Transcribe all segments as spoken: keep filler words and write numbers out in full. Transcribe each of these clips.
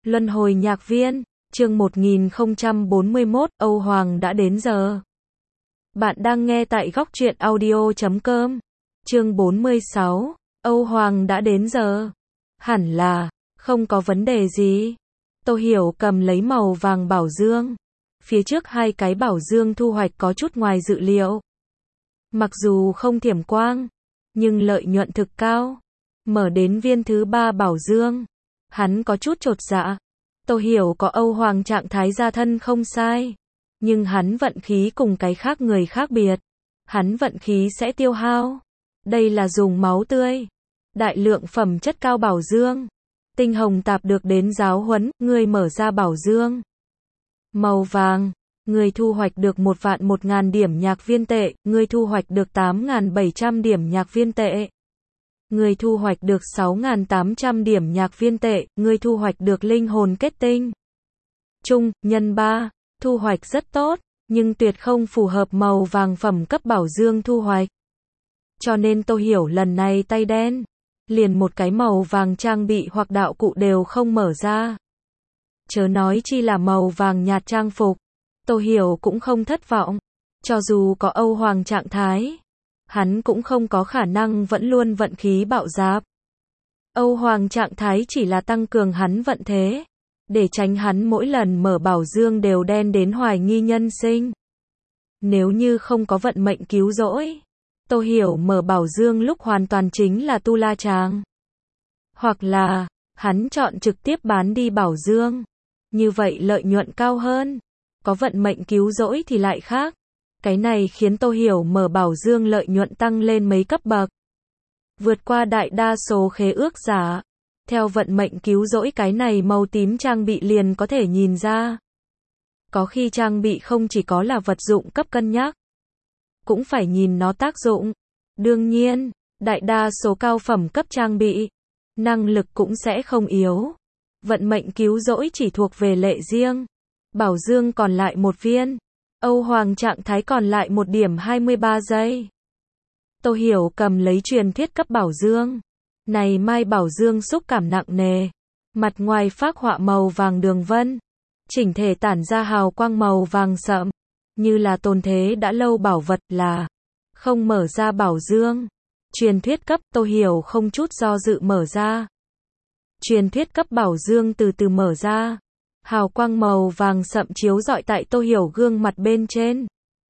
Luân hồi nhạc viên, chương một nghìn không trăm bốn mươi mốt, Âu Hoàng đã đến giờ. Bạn đang nghe tại góc truyện audio chấm com. Chương bốn mươi sáu, Âu Hoàng đã đến giờ. Hẳn là, không có vấn đề gì. Tô Hiểu cầm lấy màu vàng bảo dương. Phía trước hai cái bảo dương thu hoạch có chút ngoài dự liệu. Mặc dù không thiểm quang, nhưng lợi nhuận thực cao. Mở đến viên thứ ba bảo dương, hắn có chút chột dạ. Tô Hiểu có Âu Hoàng trạng thái gia thân không sai, nhưng hắn vận khí cùng cái khác người khác biệt. Hắn vận khí sẽ tiêu hao. Đây là dùng máu tươi, đại lượng phẩm chất cao bảo dương. Tinh hồng tạp được đến giáo huấn, người mở ra bảo dương. Màu vàng, người thu hoạch được một vạn một ngàn điểm nhạc viên tệ, người thu hoạch được tám nghìn bảy trăm điểm nhạc viên tệ. Người thu hoạch được sáu nghìn tám trăm điểm nhạc viên tệ, người thu hoạch được linh hồn kết tinh. Trung, nhân ba, thu hoạch rất tốt, nhưng tuyệt không phù hợp màu vàng phẩm cấp bảo dương thu hoạch. Cho nên Tô Hiểu lần này tay đen, liền một cái màu vàng trang bị hoặc đạo cụ đều không mở ra. Chớ nói chi là màu vàng nhạt trang phục. Tô Hiểu cũng không thất vọng. Cho dù có Âu Hoàng trạng thái, hắn cũng không có khả năng vẫn luôn vận khí bạo dạp. Âu Hoàng trạng thái chỉ là tăng cường hắn vận thế, để tránh hắn mỗi lần mở bảo dương đều đen đến hoài nghi nhân sinh. Nếu như không có vận mệnh cứu rỗi, Tô Hiểu mở bảo dương lúc hoàn toàn chính là tu la chàng. Hoặc là, hắn chọn trực tiếp bán đi bảo dương. Như vậy lợi nhuận cao hơn. Có vận mệnh cứu rỗi thì lại khác. Cái này khiến Tô Hiểu mở bảo dương lợi nhuận tăng lên mấy cấp bậc. Vượt qua đại đa số khế ước giả. Theo vận mệnh cứu rỗi cái này màu tím trang bị liền có thể nhìn ra. Có khi trang bị không chỉ có là vật dụng cấp cân nhắc, cũng phải nhìn nó tác dụng. Đương nhiên, đại đa số cao phẩm cấp trang bị, năng lực cũng sẽ không yếu. Vận mệnh cứu rỗi chỉ thuộc về lệ riêng. Bảo dương còn lại một viên. Âu Hoàng trạng thái còn lại một điểm hai mươi ba giây. Tô Hiểu cầm lấy truyền thuyết cấp bảo dương. Này mai bảo dương xúc cảm nặng nề. Mặt ngoài phác họa màu vàng đường vân. Chỉnh thể tản ra hào quang màu vàng sậm. Như là tồn thế đã lâu bảo vật là. Không mở ra bảo dương. Truyền thuyết cấp, Tô Hiểu không chút do dự mở ra. Truyền thuyết cấp bảo dương từ từ mở ra. Hào quang màu vàng sậm chiếu rọi tại Tô Hiểu gương mặt bên trên.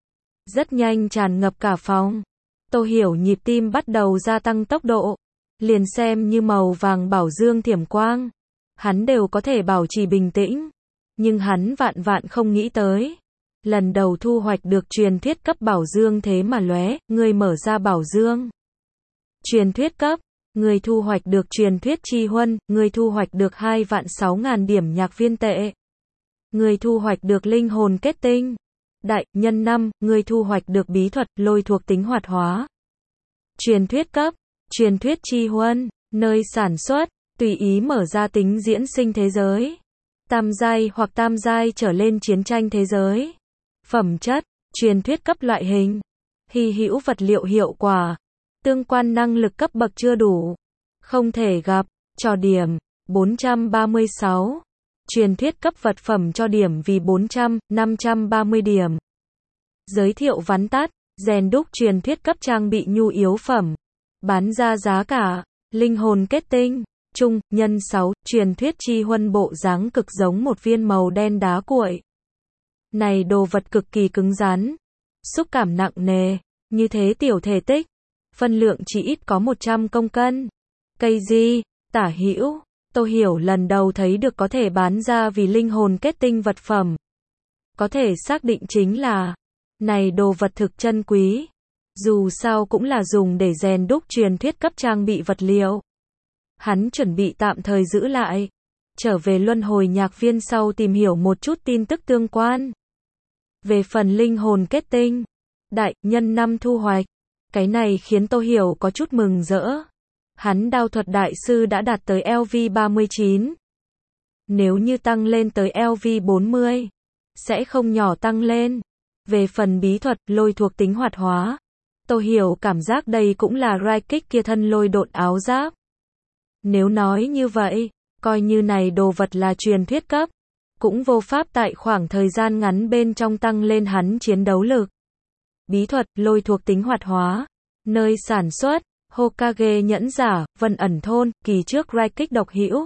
Rất nhanh tràn ngập cả phòng. Tô Hiểu nhịp tim bắt đầu gia tăng tốc độ. Liền xem như màu vàng bảo dương thiểm quang, hắn đều có thể bảo trì bình tĩnh. Nhưng hắn vạn vạn không nghĩ tới. Lần đầu thu hoạch được truyền thuyết cấp bảo dương thế mà lóe, người mở ra bảo dương. Truyền thuyết cấp, người thu hoạch được truyền thuyết chi huân, người thu hoạch được hai vạn sáu ngàn điểm nhạc viên tệ. Người thu hoạch được linh hồn kết tinh. Đại, nhân năm, người thu hoạch được bí thuật, lôi thuộc tính hoạt hóa. Truyền thuyết cấp, truyền thuyết chi huân, nơi sản xuất, tùy ý mở ra tính diễn sinh thế giới. Tam giai hoặc tam giai trở lên chiến tranh thế giới. Phẩm chất, truyền thuyết cấp loại hình. Hy hữu vật liệu hiệu quả. Tương quan năng lực cấp bậc chưa đủ. Không thể gặp, cho điểm, bốn trăm ba mươi sáu. Truyền thuyết cấp vật phẩm cho điểm vì bốn trăm, năm trăm ba mươi điểm. Giới thiệu vắn tắt, rèn đúc truyền thuyết cấp trang bị nhu yếu phẩm. Bán ra giá cả, linh hồn kết tinh, trung, nhân sáu, truyền thuyết chi huân bộ dáng cực giống một viên màu đen đá cuội. Này đồ vật cực kỳ cứng rắn, xúc cảm nặng nề, như thế tiểu thể tích, phân lượng chỉ ít có một trăm công cân. Cây gì, tả hữu, Tô Hiểu lần đầu thấy được có thể bán ra vì linh hồn kết tinh vật phẩm. Có thể xác định chính là, này đồ vật thực chân quý. Dù sao cũng là dùng để rèn đúc truyền thuyết cấp trang bị vật liệu. Hắn chuẩn bị tạm thời giữ lại. Trở về luân hồi nhạc viên sau tìm hiểu một chút tin tức tương quan. Về phần linh hồn kết tinh, đại, nhân năm thu hoạch. Cái này khiến Tô Hiểu có chút mừng rỡ. Hắn đao thuật đại sư đã đạt tới L V ba mươi chín. Nếu như tăng lên tới L V bốn mươi, sẽ không nhỏ tăng lên. Về phần bí thuật, lôi thuộc tính hoạt hóa. Tô Hiểu cảm giác đây cũng là rai kích kia thân lôi độn áo giáp. Nếu nói như vậy, Coi như này đồ vật là truyền thuyết cấp, cũng vô pháp tại khoảng thời gian ngắn bên trong tăng lên hắn chiến đấu lực. Bí thuật, lôi thuộc tính hoạt hóa. Nơi sản xuất, Hokage nhẫn giả, Vân ẩn thôn, kỳ trước Raikik độc hữu.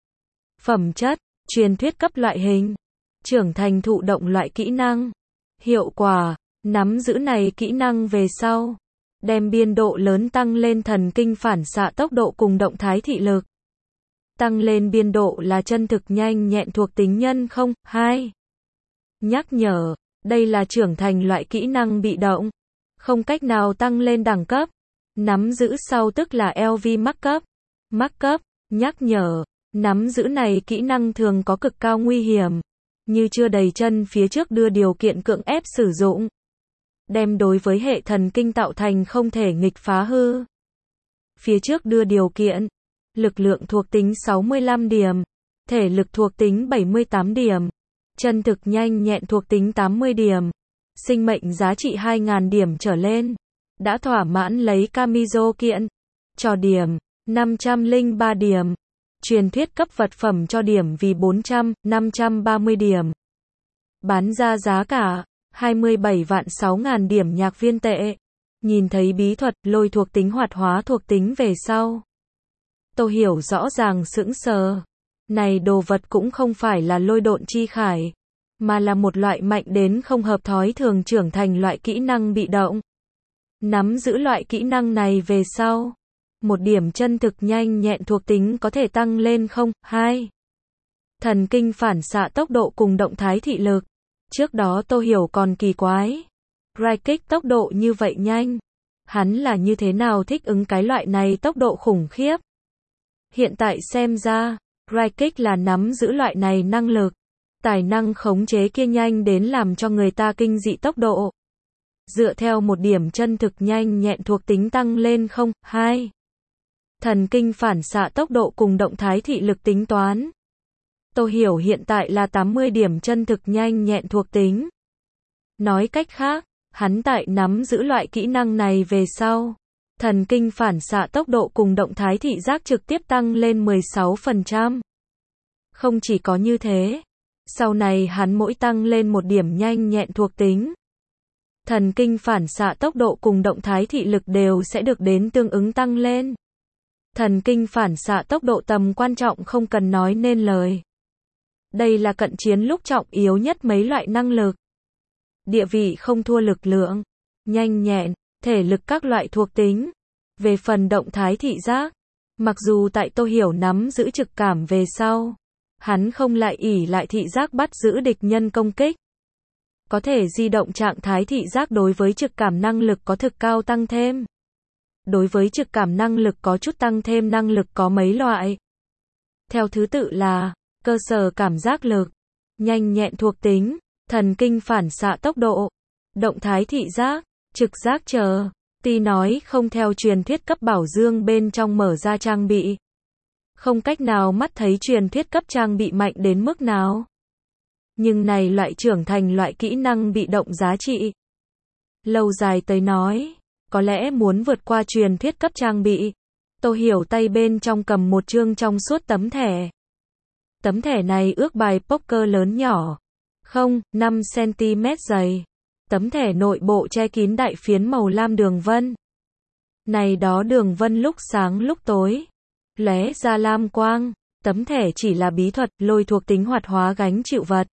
Phẩm chất, truyền thuyết cấp loại hình. Trưởng thành thụ động loại kỹ năng. Hiệu quả, nắm giữ này kỹ năng về sau, đem biên độ lớn tăng lên thần kinh phản xạ tốc độ cùng động thái thị lực. Tăng lên biên độ là chân thực nhanh nhẹn thuộc tính nhân không, hai. Nhắc nhở, đây là trưởng thành loại kỹ năng bị động, không cách nào tăng lên đẳng cấp. Nắm giữ sau tức là lv mắc cấp. Mắc cấp, nhắc nhở, nắm giữ này kỹ năng thường có cực cao nguy hiểm, như chưa đầy chân phía trước đưa điều kiện cưỡng ép sử dụng, đem đối với hệ thần kinh tạo thành không thể nghịch phá hư. Phía trước đưa điều kiện, lực lượng thuộc tính sáu mươi lăm điểm, thể lực thuộc tính bảy mươi tám điểm, chân thực nhanh nhẹn thuộc tính tám mươi điểm, sinh mệnh giá trị hai nghìn điểm trở lên. Đã thỏa mãn lấy Kamizo kiện, cho điểm, năm trăm lẻ ba điểm. Truyền thuyết cấp vật phẩm cho điểm vì bốn trăm, năm trăm ba mươi điểm. Bán ra giá cả, hai mươi bảy vạn sáu nghìn điểm nhạc viên tệ. Nhìn thấy bí thuật, lôi thuộc tính hoạt hóa thuộc tính về sau, Tô Hiểu rõ ràng sững sờ. Này đồ vật cũng không phải là lôi độn chi khải, mà là một loại mạnh đến không hợp thói thường trưởng thành loại kỹ năng bị động. Nắm giữ loại kỹ năng này về sau, một điểm chân thực nhanh nhẹn thuộc tính có thể tăng lên không, hai. Thần kinh phản xạ tốc độ cùng động thái thị lực. Trước đó Tô Hiểu còn kỳ quái. Raikik tốc độ như vậy nhanh. Hắn là như thế nào thích ứng cái loại này tốc độ khủng khiếp. Hiện tại xem ra, Raikik là nắm giữ loại này năng lực. Tài năng khống chế kia nhanh đến làm cho người ta kinh dị tốc độ. Dựa theo một điểm chân thực nhanh nhẹn thuộc tính tăng lên không, hai. Thần kinh phản xạ tốc độ cùng động thái thị lực tính toán. Tô Hiểu hiện tại là tám mươi điểm chân thực nhanh nhẹn thuộc tính. Nói cách khác, hắn tại nắm giữ loại kỹ năng này về sau, thần kinh phản xạ tốc độ cùng động thái thị giác trực tiếp tăng lên mười sáu phần trăm. Không chỉ có như thế, sau này hắn mỗi tăng lên một điểm nhanh nhẹn thuộc tính, thần kinh phản xạ tốc độ cùng động thái thị lực đều sẽ được đến tương ứng tăng lên. Thần kinh phản xạ tốc độ tầm quan trọng không cần nói nên lời. Đây là cận chiến lúc trọng yếu nhất mấy loại năng lực. Địa vị không thua lực lượng, nhanh nhẹn, thể lực các loại thuộc tính. Về phần động thái thị giác, mặc dù tại Tô Hiểu nắm giữ trực cảm về sau, hắn không lại ỷ lại thị giác bắt giữ địch nhân công kích. Có thể di động trạng thái thị giác đối với trực cảm năng lực có thực cao tăng thêm. Đối với trực cảm năng lực có chút tăng thêm năng lực có mấy loại. Theo thứ tự là, cơ sở cảm giác lực, nhanh nhẹn thuộc tính, thần kinh phản xạ tốc độ, động thái thị giác, trực giác chờ. Tuy nói không theo truyền thuyết cấp bảo dương bên trong mở ra trang bị, không cách nào mắt thấy truyền thuyết cấp trang bị mạnh đến mức nào. Nhưng này loại trưởng thành loại kỹ năng bị động giá trị. Lâu dài tới nói, có lẽ muốn vượt qua truyền thuyết cấp trang bị. Tô Hiểu tay bên trong cầm một chương trong suốt tấm thẻ. Tấm thẻ này ước bài poker lớn nhỏ, không, năm xăng-ti-mét dày. Tấm thẻ nội bộ che kín đại phiến màu lam đường vân. Này đó đường vân lúc sáng lúc tối, lóe ra lam quang. Tấm thẻ chỉ là bí thuật, lôi thuộc tính hoạt hóa gánh chịu vật.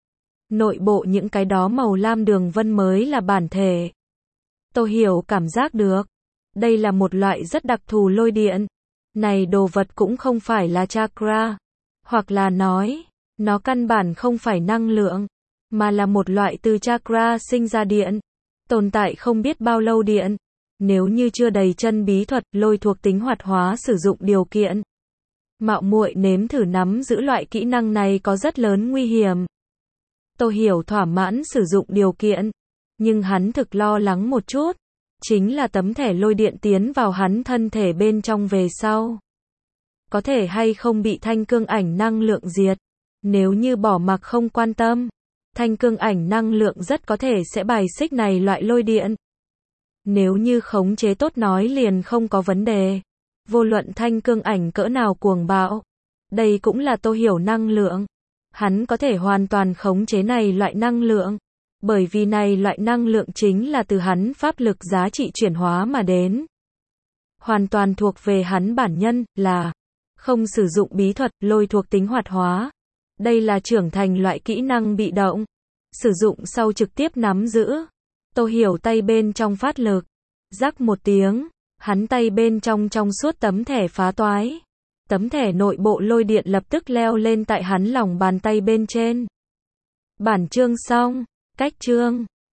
Nội bộ những cái đó màu lam đường vân mới là bản thể. Tô Hiểu cảm giác được, đây là một loại rất đặc thù lôi điện. Này đồ vật cũng không phải là chakra, hoặc là nói, nó căn bản không phải năng lượng, mà là một loại từ chakra sinh ra điện, tồn tại không biết bao lâu điện. Nếu như chưa đầy chân bí thuật, lôi thuộc tính hoạt hóa sử dụng điều kiện, mạo muội nếm thử nắm giữ loại kỹ năng này có rất lớn nguy hiểm. Tô Hiểu thỏa mãn sử dụng điều kiện, nhưng hắn thực lo lắng một chút, chính là tấm thẻ lôi điện tiến vào hắn thân thể bên trong về sau, có thể hay không bị thanh cương ảnh năng lượng diệt. Nếu như bỏ mặc không quan tâm, thanh cương ảnh năng lượng rất có thể sẽ bài xích này loại lôi điện. Nếu như khống chế tốt nói liền không có vấn đề. Vô luận thanh cương ảnh cỡ nào cuồng bạo, Đây cũng là Tô Hiểu năng lượng. Hắn có thể hoàn toàn khống chế này loại năng lượng. Bởi vì này loại năng lượng chính là từ hắn pháp lực giá trị chuyển hóa mà đến. Hoàn toàn thuộc về hắn bản nhân, là không sử dụng bí thuật, lôi thuộc tính hoạt hóa. Đây là trưởng thành loại kỹ năng bị động. Sử dụng sau trực tiếp nắm giữ. Tô Hiểu tay bên trong phát lực. Rắc một tiếng, hắn tay bên trong trong suốt tấm thẻ phá toái. Tấm thẻ nội bộ lôi điện lập tức leo lên tại hắn lòng bàn tay bên trên. Bản chương xong. Cách chương